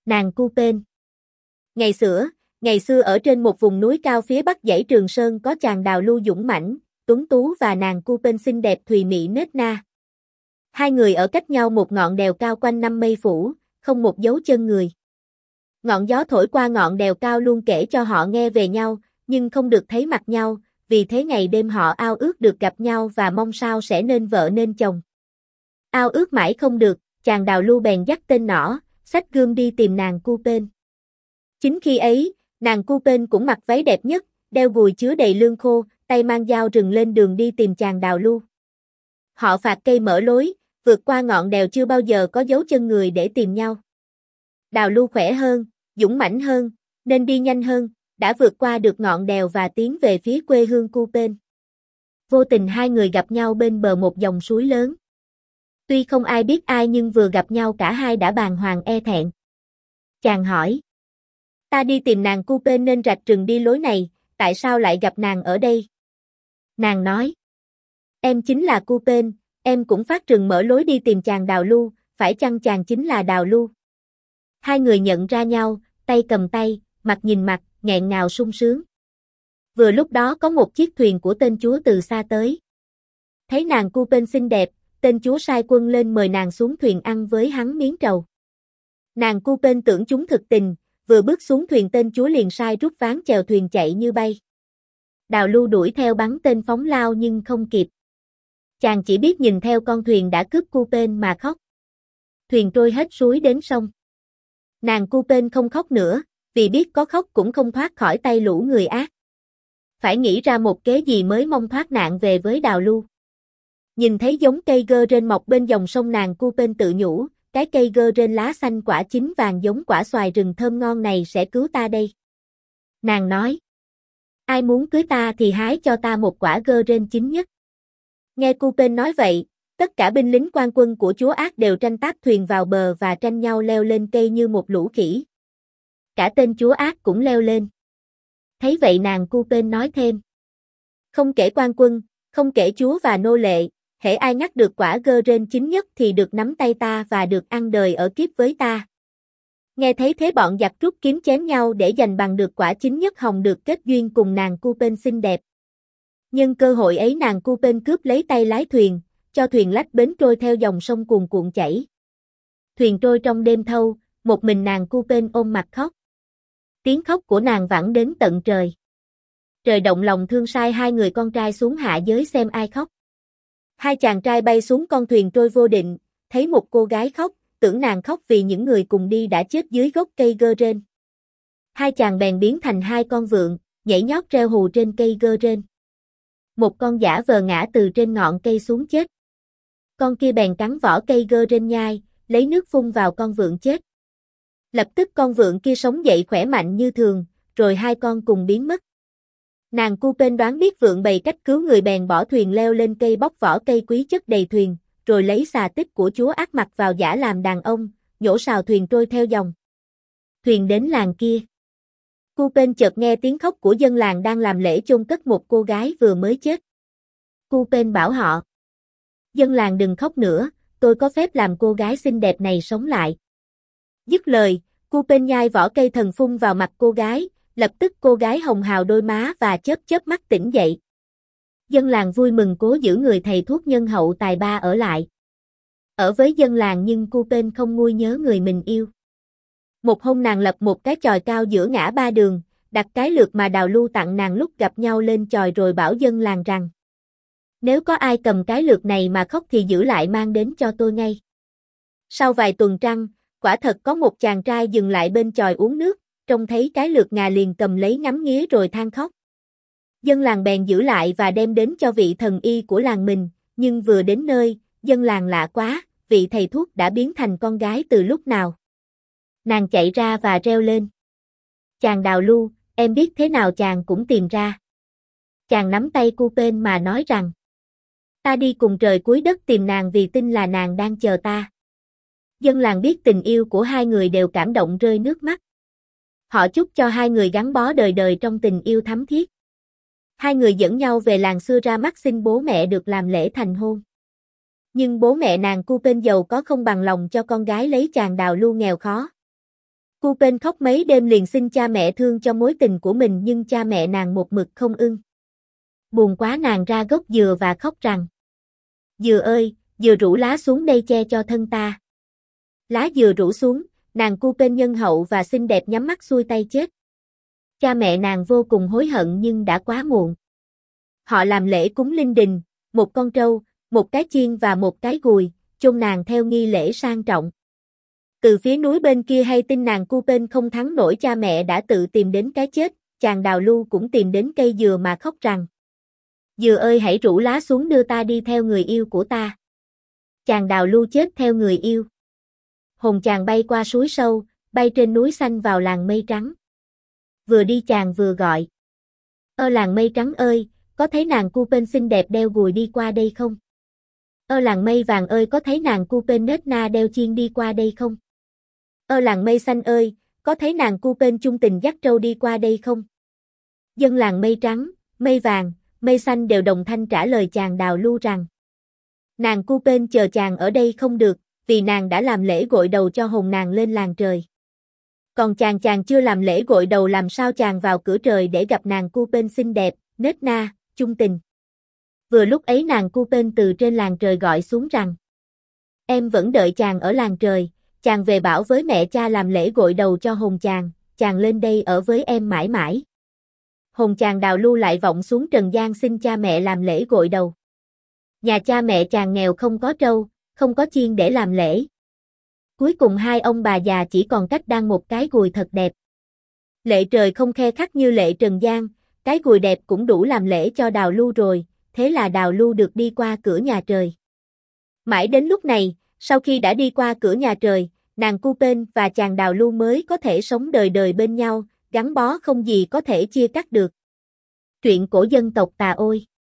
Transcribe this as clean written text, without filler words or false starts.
Nàng Cu-pên. Ngày xưa ở trên một vùng núi cao phía bắc dãy Trường Sơn có chàng đào lưu dũng mãnh, tuấn tú và nàng Cu-pên xinh đẹp thùy mị nết na. Hai người ở cách nhau một ngọn đèo cao quanh năm mây phủ, không một dấu chân người. Ngọn gió thổi qua ngọn đèo cao luôn kể cho họ nghe về nhau, nhưng không được thấy mặt nhau, vì thế ngày đêm họ ao ước được gặp nhau và mong sao sẽ nên vợ nên chồng. Ao ước mãi không được, chàng đào lưu bèn dắt tên nỏ, xách gươm đi tìm nàng Cu-pên. Chính khi ấy, nàng Cu-pên cũng mặc váy đẹp nhất, đeo gùi chứa đầy lương khô, tay mang dao rừng lên đường đi tìm chàng đào lưu. Họ phạt cây mở lối, vượt qua ngọn đèo chưa bao giờ có dấu chân người để tìm nhau. Đào lưu khỏe hơn, dũng mãnh hơn, nên đi nhanh hơn, đã vượt qua được ngọn đèo và tiến về phía quê hương Cu-pên. Vô tình hai người gặp nhau bên bờ một dòng suối lớn. Tuy không ai biết ai nhưng vừa gặp nhau cả hai đã bàng hoàng e thẹn. Chàng hỏi. Ta đi tìm nàng Cu-pên nên rạch rừng đi lối này, tại sao lại gặp nàng ở đây? Nàng nói. Em chính là Cu-pên, em cũng phát rừng mở lối đi tìm chàng đào lưu, phải chăng chàng chính là đào lưu? Hai người nhận ra nhau, tay cầm tay, mặt nhìn mặt, nghẹn ngào sung sướng. Vừa lúc đó có một chiếc thuyền của tên chúa từ xa tới. Thấy nàng Cu-pên xinh đẹp, tên chúa sai quân lên mời nàng xuống thuyền ăn với hắn miếng trầu. Nàng Cu-pên tưởng chúng thực tình, vừa bước xuống thuyền tên chúa liền sai rút ván chèo thuyền chạy như bay. Đào lưu đuổi theo bắn tên phóng lao nhưng không kịp. Chàng chỉ biết nhìn theo con thuyền đã cướp Cu-pên mà khóc. Thuyền trôi hết suối đến sông. Nàng Cu-pên không khóc nữa, vì biết có khóc cũng không thoát khỏi tay lũ người ác. Phải nghĩ ra một kế gì mới mong thoát nạn về với đào lưu. Nhìn thấy giống cây gơ rên mọc bên dòng sông nàng Cu-pên tự nhủ, cái cây gơ rên lá xanh quả chín vàng giống quả xoài rừng thơm ngon này sẽ cứu ta đây. Nàng nói, ai muốn cưới ta thì hái cho ta một quả gơ rên chín nhất. Nghe Cu-pên nói vậy, tất cả binh lính quan quân của chúa ác đều tranh táp thuyền vào bờ và tranh nhau leo lên cây như một lũ khỉ. Cả tên chúa ác cũng leo lên. Thấy vậy nàng Cu-pên nói thêm. Không kể quan quân, không kể chúa và nô lệ, hễ ai ngắt được quả gơ rên chín nhất thì được nắm tay ta và được ăn đời ở kiếp với ta. Nghe thấy thế bọn giặc rút kiếm chém nhau để giành bằng được quả chín nhất hồng được kết duyên cùng nàng Cu-pên xinh đẹp. Nhân cơ hội ấy nàng Cu-pên cướp lấy tay lái thuyền, cho thuyền lách bến trôi theo dòng sông cuồn cuộn chảy. Thuyền trôi trong đêm thâu, một mình nàng Cu-pên ôm mặt khóc. Tiếng khóc của nàng vẳng đến tận trời. Trời động lòng thương sai hai người con trai xuống hạ giới xem ai khóc. Hai chàng trai bay xuống con thuyền trôi vô định, thấy một cô gái khóc, tưởng nàng khóc vì những người cùng đi đã chết dưới gốc cây gơ rên. Hai chàng bèn biến thành hai con vượn, nhảy nhót treo hù trên cây gơ rên. Một con giả vờ ngã từ trên ngọn cây xuống chết. Con kia bèn cắn vỏ cây gơ rên nhai, lấy nước phun vào con vượn chết. Lập tức con vượn kia sống dậy khỏe mạnh như thường, rồi hai con cùng biến mất. Nàng Cu-pên đoán biết vượn bày cách cứu người bèn bỏ thuyền leo lên cây bóc vỏ cây quý chất đầy thuyền, rồi lấy xà tích của chúa ác mặc vào giả làm đàn ông, nhổ sào thuyền trôi theo dòng. Thuyền đến làng kia. Cu-pên chợt nghe tiếng khóc của dân làng đang làm lễ chôn cất một cô gái vừa mới chết. Cu-pên bảo họ. Dân làng đừng khóc nữa, tôi có phép làm cô gái xinh đẹp này sống lại. Dứt lời, Cu-pên nhai vỏ cây thần phun vào mặt cô gái, lập tức cô gái hồng hào đôi má và chớp chớp mắt tỉnh dậy. Dân làng vui mừng cố giữ người thầy thuốc nhân hậu tài ba ở lại. Ở với dân làng nhưng Cu-pên không nguôi nhớ người mình yêu. Một hôm nàng lập một cái chòi cao giữa ngã ba đường, đặt cái lược mà đào lưu tặng nàng lúc gặp nhau lên chòi rồi bảo dân làng rằng: nếu có ai cầm cái lược này mà khóc thì giữ lại mang đến cho tôi ngay. Sau vài tuần trăng, quả thật có một chàng trai dừng lại bên chòi uống nước, trông thấy cái lược ngà liền cầm lấy ngắm nghía rồi than khóc. Dân làng bèn giữ lại và đem đến cho vị thần y của làng mình, nhưng vừa đến nơi, dân làng lạ quá, vị thầy thuốc đã biến thành con gái từ lúc nào. Nàng chạy ra và reo lên. Chàng đào lưu, em biết thế nào chàng cũng tìm ra. Chàng nắm tay Cu-pên mà nói rằng: ta đi cùng trời cuối đất tìm nàng vì tin là nàng đang chờ ta. Dân làng biết tình yêu của hai người đều cảm động rơi nước mắt. Họ chúc cho hai người gắn bó đời đời trong tình yêu thắm thiết. Hai người dẫn nhau về làng xưa ra mắt xin bố mẹ được làm lễ thành hôn. Nhưng bố mẹ nàng Cu-pên giàu có không bằng lòng cho con gái lấy chàng đào lưu nghèo khó. Cupen khóc mấy đêm liền xin cha mẹ thương cho mối tình của mình nhưng cha mẹ nàng một mực không ưng. Buồn quá nàng ra gốc dừa và khóc rằng: Dừa ơi, dừa rủ lá xuống đây che cho thân ta. Lá dừa rủ xuống, nàng Cupen nhân hậu và xinh đẹp nhắm mắt xuôi tay chết. Cha mẹ nàng vô cùng hối hận nhưng đã quá muộn. Họ làm lễ cúng linh đình, một con trâu, một cái chiên và một cái gùi, chôn nàng theo nghi lễ sang trọng. Từ phía núi bên kia hay tin nàng Cupen không thắng nổi cha mẹ đã tự tìm đến cái chết, chàng đào lưu cũng tìm đến cây dừa mà khóc rằng: Dừa ơi hãy rủ lá xuống đưa ta đi theo người yêu của ta. Chàng đào lưu chết theo người yêu. Hồn chàng bay qua suối sâu, bay trên núi xanh vào làng mây trắng. Vừa đi chàng vừa gọi: làng mây trắng ơi, có thấy nàng Cupen xinh đẹp đeo gùi đi qua đây không? Làng mây vàng ơi, có thấy nàng Cupen nết na đeo chiên đi qua đây không? Làng mây xanh ơi, có thấy nàng Cupen chung tình dắt trâu đi qua đây không? Dân làng mây trắng, mây vàng, mây xanh đều đồng thanh trả lời chàng đào lưu rằng: Nàng Cupen chờ chàng ở đây không được, vì nàng đã làm lễ gội đầu cho hồn nàng lên làng trời. Còn chàng chưa làm lễ gội đầu làm sao chàng vào cửa trời để gặp nàng Cupen xinh đẹp, nết na, chung tình. Vừa lúc ấy nàng Cupen từ trên làng trời gọi xuống rằng: Em vẫn đợi chàng ở làng trời, chàng về bảo với mẹ cha làm lễ gội đầu cho hồn chàng lên đây ở với em mãi mãi. Hồn chàng đào lưu lại vọng xuống trần gian xin cha mẹ làm lễ gội đầu. Nhà cha mẹ chàng nghèo không có trâu, không có chiên để làm lễ. Cuối cùng hai ông bà già chỉ còn cách đan một cái gùi thật đẹp. Lệ trời không khe khắc như lệ trần gian, cái gùi đẹp cũng đủ làm lễ cho đào lưu rồi, thế là đào lưu được đi qua cửa nhà trời. Mãi đến lúc này, sau khi đã đi qua cửa nhà trời, nàng Cupen và chàng đào lưu mới có thể sống đời đời bên nhau, gắn bó không gì có thể chia cắt được. Truyện cổ dân tộc Tà Ôi.